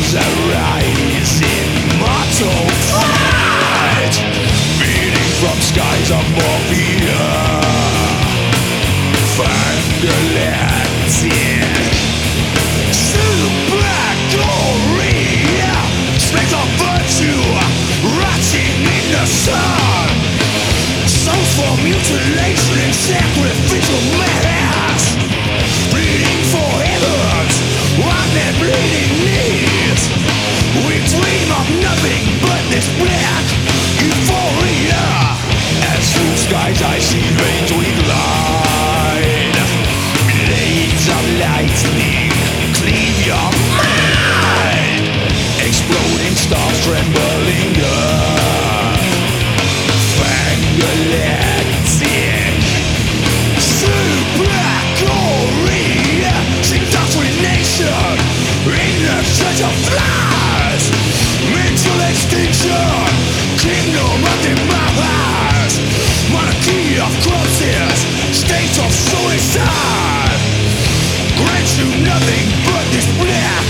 arise in mortal fight, beating from skies of morphia. Fangalactic super glory, strength of virtue, rotting in the sun. Souls for mutilation and sacrificial mass, bleeding for heavens on their bleeding knees. We dream of nothing but this black euphoria. As through skies I see veins we glide, blades of lightning cleave your mind, exploding stars trembling earth. Fangalactic super glory, indoctrination in the search of flies, mental extinction, kingdom of demise, monarchy of corpses, state of suicide. Grant you nothing but this black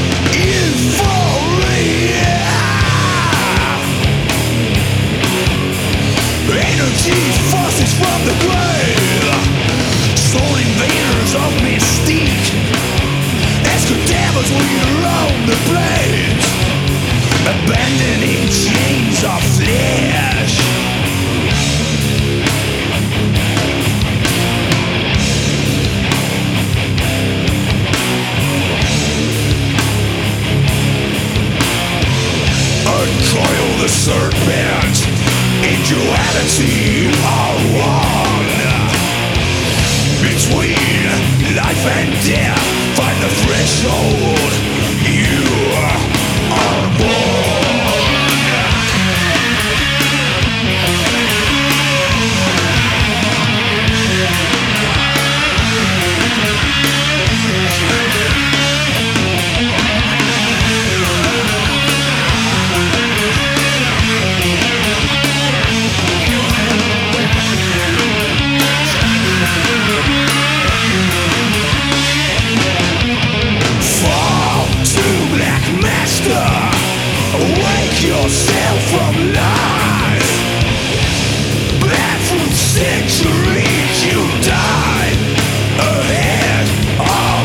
euphoria. Energy forces from the grave, soul invaders of mystique. As cadavers we roam the plains, abandoning chains of flesh. Uncoil the serpent, in duality are one. Between life and death, find the threshold. You are born. Wake yourself from life. Back from centuries you died, ahead of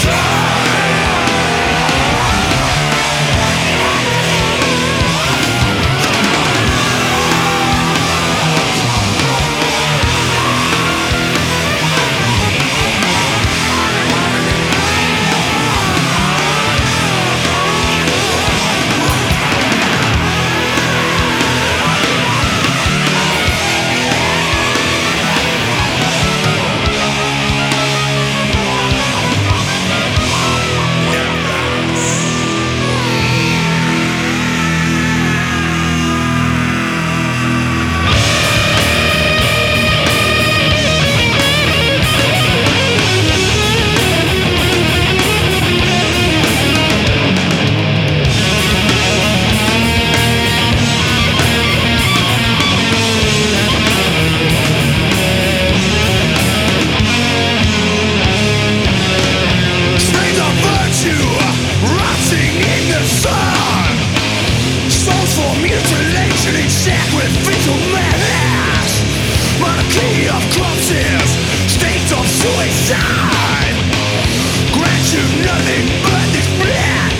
sacrificial mass, monarchy of corpses, state of suicide. Grant you nothing but this black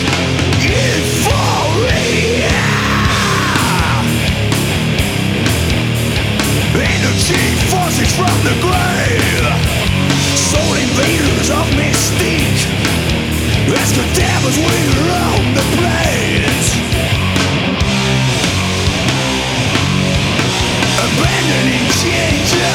euphoria. Energy forces from the grave, soul invaders of mystique. As cadavers we roam the plains, abandoning changes.